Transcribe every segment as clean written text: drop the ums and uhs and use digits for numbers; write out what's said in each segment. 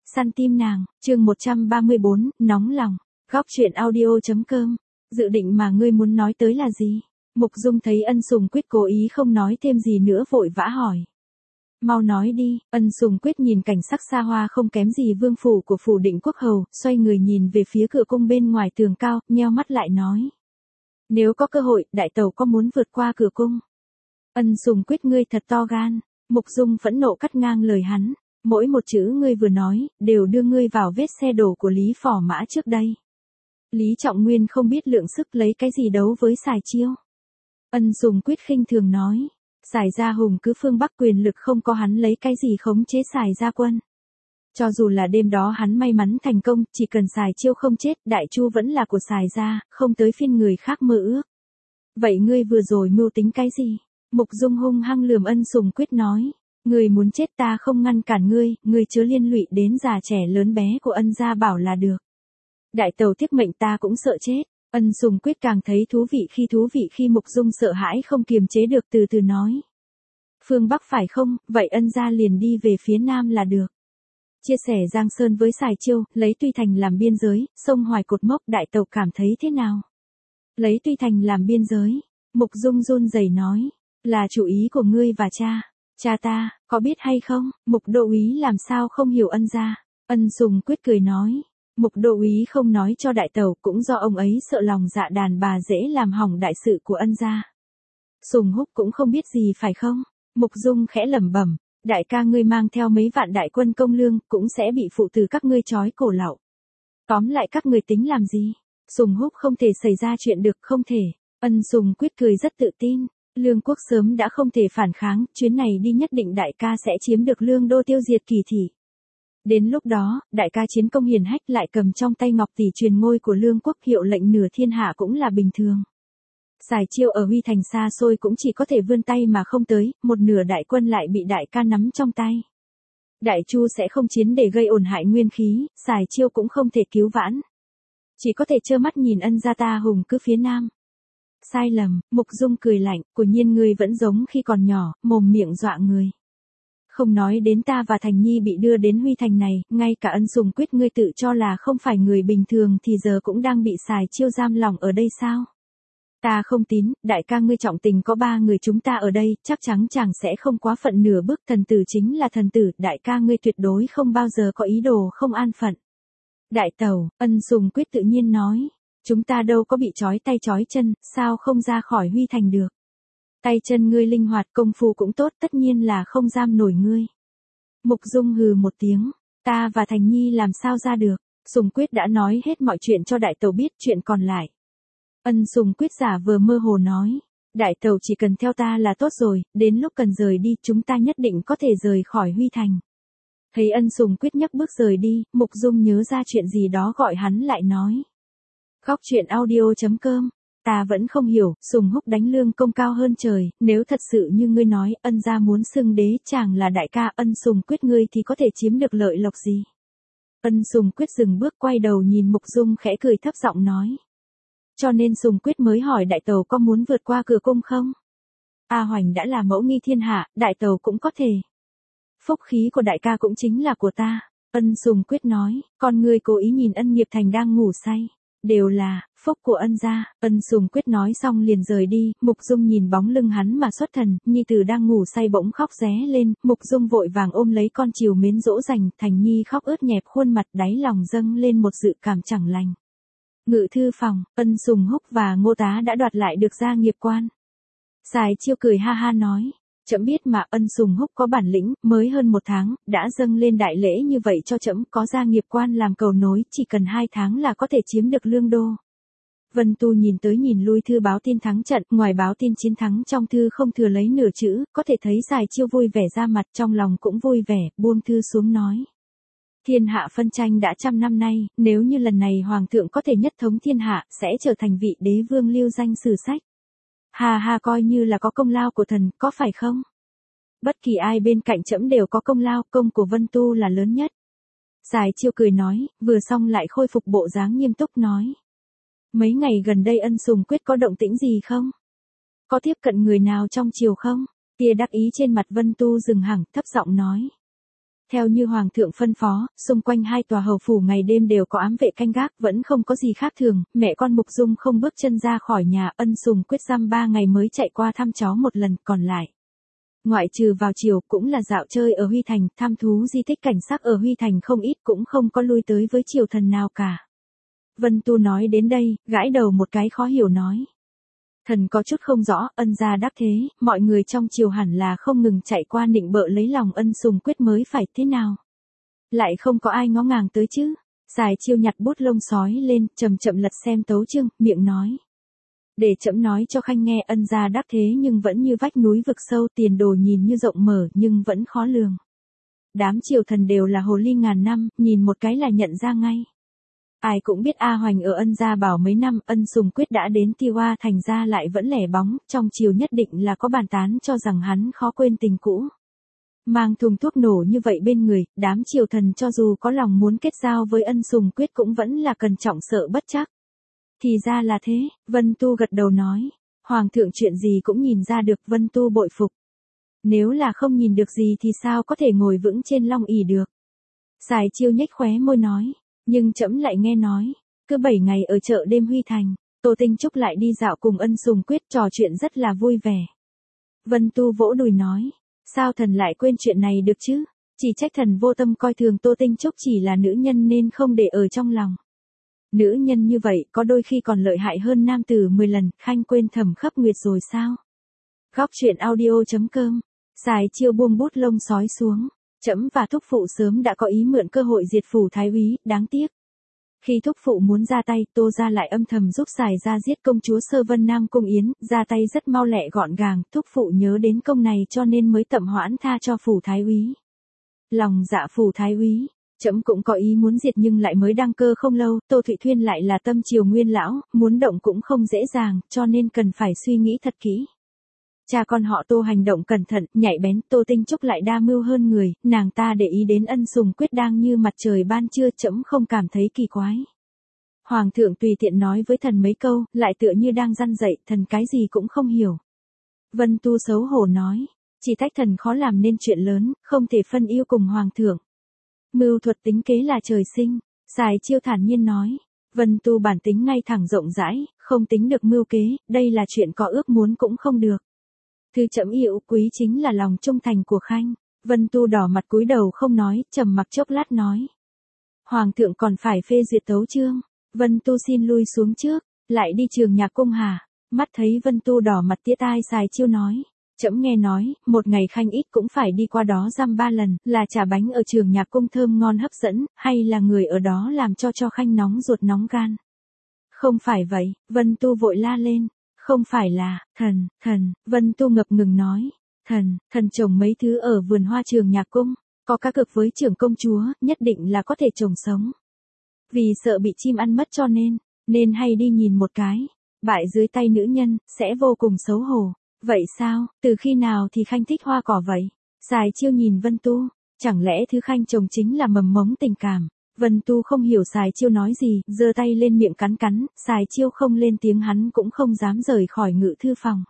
Săn tim nàng, chương 134, nóng lòng. Góc truyện audio.com. Dự định mà ngươi muốn nói tới là gì? Mục Dung thấy Ân Sùng Quyết cố ý không nói thêm gì nữa vội vã hỏi. Mau nói đi. Ân Sùng Quyết nhìn cảnh sắc xa hoa không kém gì vương phủ của phủ Định Quốc Hầu, xoay người nhìn về phía cửa cung bên ngoài tường cao, nheo mắt lại nói. Nếu có cơ hội, đại tẩu có muốn vượt qua cửa cung? Ân Sùng Quyết ngươi thật to gan. Mục Dung phẫn nộ cắt ngang lời hắn. Mỗi một chữ ngươi vừa nói, đều đưa ngươi vào vết xe đổ của Lý Phò Mã trước đây. Lý Trọng Nguyên không biết lượng sức lấy cái gì đấu với Sài Chiêu. Ân Sùng Quyết khinh thường nói. Sài Gia hùng cứ phương Bắc quyền lực không có hắn lấy cái gì khống chế Sài Gia quân. Cho dù là đêm đó hắn may mắn thành công, chỉ cần Sài Chiêu không chết, Đại Chu vẫn là của Sài Gia, không tới phiên người khác mơ ước. Vậy ngươi vừa rồi mưu tính cái gì? Mục Dung hung hăng lườm Ân Sùng Quyết nói. Ngươi muốn chết ta không ngăn cản ngươi chớ liên lụy đến già trẻ lớn bé của Ân gia bảo là được. Đại tẩu tiếc mệnh ta cũng sợ chết. Ân Sùng Quyết càng thấy thú vị khi Mục Dung sợ hãi không kiềm chế được từ từ nói. Phương Bắc phải không, vậy Ân gia liền đi về phía Nam là được. Chia sẻ Giang Sơn với Sài Chiêu, lấy Tuy Thành làm biên giới, sông Hoài cột mốc đại tẩu cảm thấy thế nào? Lấy Tuy Thành làm biên giới, Mục Dung run rẩy nói, là chủ ý của ngươi và cha. Cha ta, có biết hay không, Mục Đô úy làm sao không hiểu Ân gia? Ân Sùng Quyết cười nói. Mục Đô úy không nói cho đại tẩu cũng do ông ấy sợ lòng dạ đàn bà dễ làm hỏng đại sự của Ân gia. Sùng Húc cũng không biết gì phải không? Mục Dung khẽ lẩm bẩm, đại ca ngươi mang theo mấy vạn đại quân công lương cũng sẽ bị phụ tử các ngươi trói cổ lậu. Tóm lại các ngươi tính làm gì? Sùng Húc không thể xảy ra chuyện được, không thể. Ân Sùng Quyết cười rất tự tin. Lương quốc sớm đã không thể phản kháng, chuyến này đi nhất định đại ca sẽ chiếm được Lương đô tiêu diệt Kỳ thị. Đến lúc đó, đại ca chiến công hiển hách lại cầm trong tay ngọc tỷ truyền ngôi của Lương quốc, hiệu lệnh nửa thiên hạ cũng là bình thường. Sài Chiêu ở Huy Thành xa xôi cũng chỉ có thể vươn tay mà không tới, một nửa đại quân lại bị đại ca nắm trong tay. Đại Chu sẽ không chiến để gây ổn hại nguyên khí, Sài Chiêu cũng không thể cứu vãn. Chỉ có thể trơ mắt nhìn Ân gia ta hùng cứ phía Nam. Sai lầm, Mục Dung cười lạnh, quả nhiên ngươi vẫn giống khi còn nhỏ, mồm miệng dọa người. Không nói đến ta và Thành Nhi bị đưa đến Huy Thành này, ngay cả Ân Sùng Quyết ngươi tự cho là không phải người bình thường thì giờ cũng đang bị Sài Chiêu giam lòng ở đây sao? Ta không tín, đại ca ngươi trọng tình có 3 người chúng ta ở đây, chắc chắn chàng sẽ không quá phận nửa bước, thần tử chính là thần tử, đại ca ngươi tuyệt đối không bao giờ có ý đồ không an phận. Đại tẩu, Ân Sùng Quyết tự nhiên nói. Chúng ta đâu có bị trói tay trói chân, sao không ra khỏi Huy Thành được. Tay chân ngươi linh hoạt, công phu cũng tốt, tất nhiên là không giam nổi ngươi. Mục Dung hừ một tiếng, ta và Thành Nhi làm sao ra được. Sùng Quyết đã nói hết mọi chuyện cho đại tẩu biết, chuyện còn lại. Ân Sùng Quyết giả vờ mơ hồ nói, đại tẩu chỉ cần theo ta là tốt rồi, đến lúc cần rời đi chúng ta nhất định có thể rời khỏi Huy Thành. Thấy Ân Sùng Quyết nhấc bước rời đi, Mục Dung nhớ ra chuyện gì đó gọi hắn lại nói. Góc truyện audio.com. Ta vẫn không hiểu, Sùng Húc đánh lương công cao hơn trời, nếu thật sự như ngươi nói, Ân gia muốn xưng đế, chàng là đại ca, Ân Sùng Quyết ngươi thì có thể chiếm được lợi lộc gì? Ân Sùng Quyết dừng bước quay đầu nhìn Mục Dung khẽ cười thấp giọng nói. Cho nên Sùng Quyết mới hỏi đại tẩu có muốn vượt qua cửa cung không? A Hoành đã là mẫu nghi thiên hạ, đại tẩu cũng có thể. Phúc khí của đại ca cũng chính là của ta. Ân Sùng Quyết nói, con ngươi cố ý nhìn Ân Nghiệp Thành đang ngủ say. Đều là phúc của Ân gia. Ân Sùng Quyết nói xong liền rời đi, Mục Dung nhìn bóng lưng hắn mà xuất thần, nhi tử đang ngủ say bỗng khóc ré lên, Mục Dung vội vàng ôm lấy con chiều mến dỗ dành, Thành Nhi khóc ướt nhẹp khuôn mặt, đáy lòng dâng lên một dự cảm chẳng lành. Ngự thư phòng, Ân Sùng Húc và Ngô Tá đã đoạt lại được gia nghiệp quan. Sài Chiêu cười ha ha nói. Trẫm biết mà, Ân Sùng Húc có bản lĩnh, mới hơn 1 tháng, đã dâng lên đại lễ như vậy cho trẫm, có gia nghiệp quan làm cầu nối, chỉ cần 2 tháng là có thể chiếm được Lương đô. Vân Tu nhìn tới nhìn lui thư báo tin thắng trận, ngoài báo tin chiến thắng trong thư không thừa lấy nửa chữ, có thể thấy Sài Chiêu vui vẻ ra mặt, trong lòng cũng vui vẻ, buông thư xuống nói. Thiên hạ phân tranh đã 100 năm nay, nếu như lần này Hoàng thượng có thể nhất thống thiên hạ, sẽ trở thành vị đế vương lưu danh sử sách. Hà hà coi như là có công lao của thần, có phải không? Bất kỳ ai bên cạnh trẫm đều có công lao, công của Vân Tu là lớn nhất. Sài Chiêu cười nói, vừa xong lại khôi phục bộ dáng nghiêm túc nói. Mấy ngày gần đây Ân Sùng Quyết có động tĩnh gì không? Có tiếp cận người nào trong triều không? Tia đắc ý trên mặt Vân Tu dừng hẳn, thấp giọng nói. Theo như hoàng thượng phân phó, xung quanh hai tòa hầu phủ ngày đêm đều có ám vệ canh gác, vẫn không có gì khác thường, mẹ con Mục Dung không bước chân ra khỏi nhà, Ân Sùng Quyết dăm 3 ngày mới chạy qua thăm cháu một lần, còn lại. Ngoại trừ vào chiều cũng là dạo chơi ở Huy Thành, thăm thú di tích cảnh sắc ở Huy Thành không ít, cũng không có lui tới với triều thần nào cả. Vân Tu nói đến đây, gãi đầu một cái khó hiểu nói. Thần có chút không rõ, Ân gia đắc thế, mọi người trong triều hẳn là không ngừng chạy qua nịnh bợ lấy lòng Ân Sùng Quyết mới phải thế nào. Lại không có ai ngó ngàng tới chứ. Sài Chiêu nhặt bút lông sói lên, chậm chậm lật xem tấu chương, miệng nói. Để trẫm nói cho Khanh nghe, Ân gia đắc thế nhưng vẫn như vách núi vực sâu, tiền đồ nhìn như rộng mở nhưng vẫn khó lường. Đám triều thần đều là hồ ly ngàn năm, nhìn một cái là nhận ra ngay. Ai cũng biết A Hoành ở Ân gia bảo mấy năm, Ân Sùng Quyết đã đến Ti Hoa thành ra lại vẫn lẻ bóng, trong triều nhất định là có bàn tán cho rằng hắn khó quên tình cũ. Mang thùng thuốc nổ như vậy bên người, đám triều thần cho dù có lòng muốn kết giao với Ân Sùng Quyết cũng vẫn là cẩn trọng sợ bất chắc. Thì ra là thế, Vân Tu gật đầu nói. Hoàng thượng chuyện gì cũng nhìn ra được, Vân Tu bội phục. Nếu là không nhìn được gì thì sao có thể ngồi vững trên long ỷ được. Sài Chiêu nhếch khóe môi nói. Nhưng trẫm lại nghe nói, cứ 7 ngày ở chợ đêm Huy Thành, Tô Tinh Trúc lại đi dạo cùng Ân Sùng Quyết, trò chuyện rất là vui vẻ. Vân Tu vỗ đùi nói, sao thần lại quên chuyện này được chứ, chỉ trách thần vô tâm coi thường Tô Tinh Trúc chỉ là nữ nhân nên không để ở trong lòng. Nữ nhân như vậy có đôi khi còn lợi hại hơn nam tử 10 lần, Khanh quên Thẩm Khấp Nguyệt rồi sao? Góc truyện audio.com, Sài Chiêu buông bút lông sói xuống. Trẫm và thúc phụ sớm đã có ý mượn cơ hội diệt phủ thái úy, đáng tiếc. Khi thúc phụ muốn ra tay, Tô gia lại âm thầm giúp Sài gia giết công chúa Sơ Vân Nam Cung Yến, ra tay rất mau lẹ gọn gàng, thúc phụ nhớ đến công này cho nên mới tạm hoãn tha cho phủ thái úy. Lòng dạ phủ thái úy, trẫm cũng có ý muốn diệt nhưng lại mới đăng cơ không lâu, Tô Thụy Thuyên lại là tâm triều nguyên lão, muốn động cũng không dễ dàng, cho nên cần phải suy nghĩ thật kỹ. Cha con họ Tô hành động cẩn thận, nhạy bén, Tô Tinh Trúc lại đa mưu hơn người, nàng ta để ý đến Ân Sùng Quyết đang như mặt trời ban trưa, trẫm không cảm thấy kỳ quái. Hoàng thượng tùy tiện nói với thần mấy câu, lại tựa như đang răn dạy, thần cái gì cũng không hiểu. Vân Tu xấu hổ nói, chỉ trách thần khó làm nên chuyện lớn, không thể phân ưu cùng hoàng thượng. Mưu thuật tính kế là trời sinh, Sài Chiêu thản nhiên nói. Vân Tu bản tính ngay thẳng rộng rãi, không tính được mưu kế, đây là chuyện có ước muốn cũng không được. Thứ trẫm yêu quý chính là lòng trung thành của Khanh. Vân Tu đỏ mặt cúi đầu không nói, trầm mặc chốc lát nói. Hoàng thượng còn phải phê duyệt tấu chương. Vân Tu xin lui xuống trước, lại đi Trường Nhạc Cung hả? Mắt thấy Vân Tu đỏ mặt tía tai, Sài Chiêu nói. Trẫm nghe nói, một ngày Khanh ít cũng phải đi qua đó dăm 3 lần, là trà bánh ở Trường Nhạc Cung thơm ngon hấp dẫn, hay là người ở đó làm cho Khanh nóng ruột nóng gan? Không phải vậy, Vân Tu vội la lên. Không phải là, thần, Vân Tu ngập ngừng nói. Thần trồng mấy thứ ở vườn hoa Trường Nhạc Cung, có cá cược với trưởng công chúa, nhất định là có thể trồng sống. Vì sợ bị chim ăn mất cho nên hay đi nhìn một cái. Bại dưới tay nữ nhân, sẽ vô cùng xấu hổ. Vậy sao, từ khi nào thì Khanh thích hoa cỏ vậy? Sài Chiêu nhìn Vân Tu, chẳng lẽ thứ Khanh trồng chính là mầm mống tình cảm? Vân Tu không hiểu Sài Chiêu nói gì, giơ tay lên miệng cắn, Sài Chiêu không lên tiếng hắn cũng không dám rời khỏi ngự thư phòng.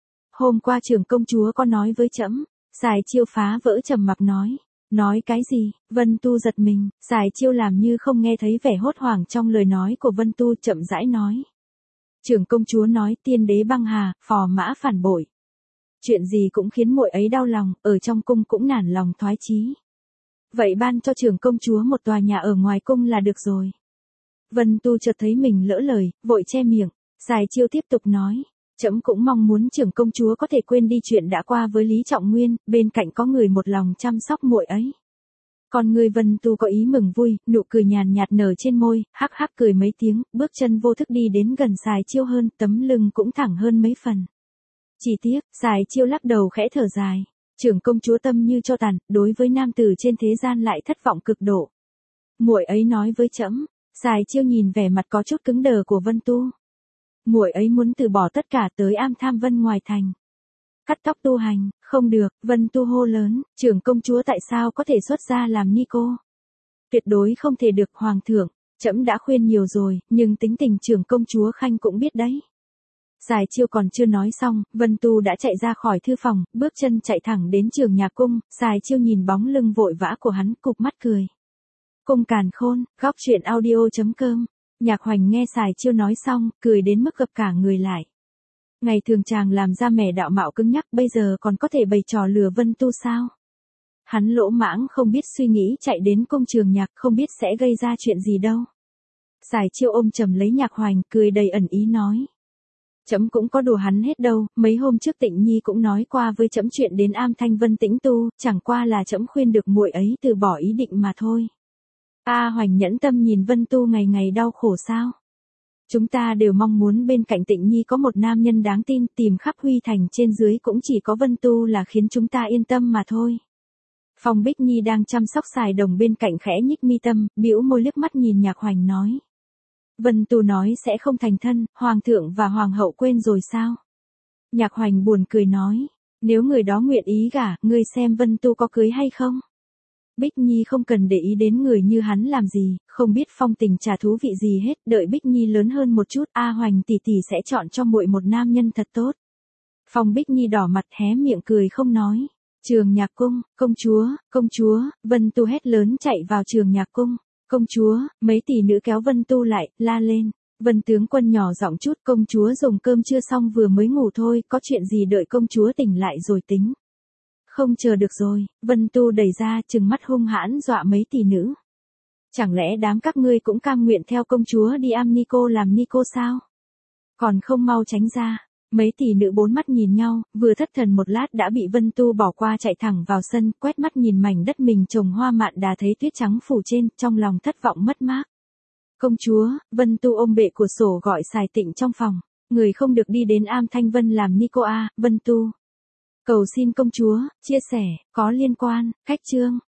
Hôm qua trưởng công chúa có nói với trẫm, Sài Chiêu phá vỡ trầm mặc nói. Nói cái gì? Vân Tu giật mình, Sài Chiêu làm như không nghe thấy vẻ hốt hoảng trong lời nói của Vân Tu, chậm rãi nói. Trưởng công chúa nói tiên đế băng hà, phò mã phản bội. Chuyện gì cũng khiến muội ấy đau lòng, ở trong cung cũng nản lòng thoái chí. Vậy ban cho trưởng công chúa một tòa nhà ở ngoài cung là được rồi. Vân Tu chợt thấy mình lỡ lời, vội che miệng. Sài Chiêu tiếp tục nói, trẫm cũng mong muốn trưởng công chúa có thể quên đi chuyện đã qua với Lý Trọng Nguyên, bên cạnh có người một lòng chăm sóc muội ấy. Còn người Vân Tu có ý mừng vui, nụ cười nhàn nhạt nở trên môi, hắc hắc cười mấy tiếng, bước chân vô thức đi đến gần Sài Chiêu hơn, tấm lưng cũng thẳng hơn mấy phần. Chỉ tiếc, Sài Chiêu lắc đầu khẽ thở dài. Trưởng công chúa tâm như cho tàn, đối với nam tử trên thế gian lại thất vọng cực độ. Muội ấy nói với trẫm. Sài Chiêu nhìn vẻ mặt có chút cứng đờ của Vân Tu. Muội ấy muốn từ bỏ tất cả tới Am Tham Vân ngoài thành. Cắt tóc tu hành, không được, Vân Tu hô lớn, trưởng công chúa tại sao có thể xuất gia làm ni cô? Tuyệt đối không thể được, hoàng thượng, trẫm đã khuyên nhiều rồi, nhưng tính tình trưởng công chúa Khanh cũng biết đấy. Sài Chiêu còn chưa nói xong, Vân Tu đã chạy ra khỏi thư phòng, bước chân chạy thẳng đến Trường Nhạc Cung, Sài Chiêu nhìn bóng lưng vội vã của hắn, cụp mắt cười. Cung càn khôn, góc truyện audio.com. Nhạc Hoành nghe Sài Chiêu nói xong, cười đến mức gập cả người lại. Ngày thường chàng làm ra mẻ đạo mạo cứng nhắc, bây giờ còn có thể bày trò lừa Vân Tu sao? Hắn lỗ mãng không biết suy nghĩ chạy đến cung Trường Nhạc, không biết sẽ gây ra chuyện gì đâu. Sài Chiêu ôm chầm lấy Nhạc Hoành, cười đầy ẩn ý nói. Trẫm cũng có đùa hắn hết đâu, mấy hôm trước Tịnh Nhi cũng nói qua với trẫm chuyện đến Am Thanh Vân tĩnh tu, chẳng qua là trẫm khuyên được muội ấy từ bỏ ý định mà thôi. Hoành nhẫn tâm nhìn Vân Tu ngày ngày đau khổ sao? Chúng ta đều mong muốn bên cạnh Tịnh Nhi có một nam nhân đáng tin, tìm khắp Huy Thành trên dưới cũng chỉ có Vân Tu là khiến chúng ta yên tâm mà thôi. Phong Bích Nhi đang chăm sóc Sài Đồng bên cạnh khẽ nhích mi tâm, bĩu môi liếc mắt nhìn Nhạc Hoành nói. Vân Tu nói sẽ không thành thân, Hoàng thượng và Hoàng hậu quên rồi sao? Nhạc Hoành buồn cười nói, nếu người đó nguyện ý gả, ngươi xem Vân Tu có cưới hay không? Bích Nhi không cần để ý đến người như hắn làm gì, không biết phong tình trà thú vị gì hết, đợi Bích Nhi lớn hơn một chút, Hoành tỷ tỷ sẽ chọn cho muội một nam nhân thật tốt. Phong Bích Nhi đỏ mặt hé miệng cười không nói. Trường Nhạc Cung, công chúa, Vân Tu hét lớn chạy vào Trường Nhạc Cung. Công chúa, mấy tỷ nữ kéo Vân Tu lại, la lên. Vân tướng quân nhỏ giọng chút, công chúa dùng cơm chưa xong vừa mới ngủ thôi, có chuyện gì đợi công chúa tỉnh lại rồi tính. Không chờ được rồi, Vân Tu đẩy ra, trừng mắt hung hãn dọa mấy tỷ nữ. Chẳng lẽ đám các ngươi cũng cam nguyện theo công chúa đi am ni cô làm ni cô sao? Còn không mau tránh ra. Mấy tỷ nữ bốn mắt nhìn nhau, vừa thất thần một lát đã bị Vân Tu bỏ qua chạy thẳng vào sân, quét mắt nhìn mảnh đất mình trồng hoa mạn đà thấy tuyết trắng phủ trên, trong lòng thất vọng mất mát. Công chúa, Vân Tu ôm bệ cửa sổ gọi Sài Tịnh trong phòng. Người không được đi đến Am Thanh Vân làm ni cô Vân Tu. Cầu xin công chúa, chia sẻ, có liên quan, cách chương.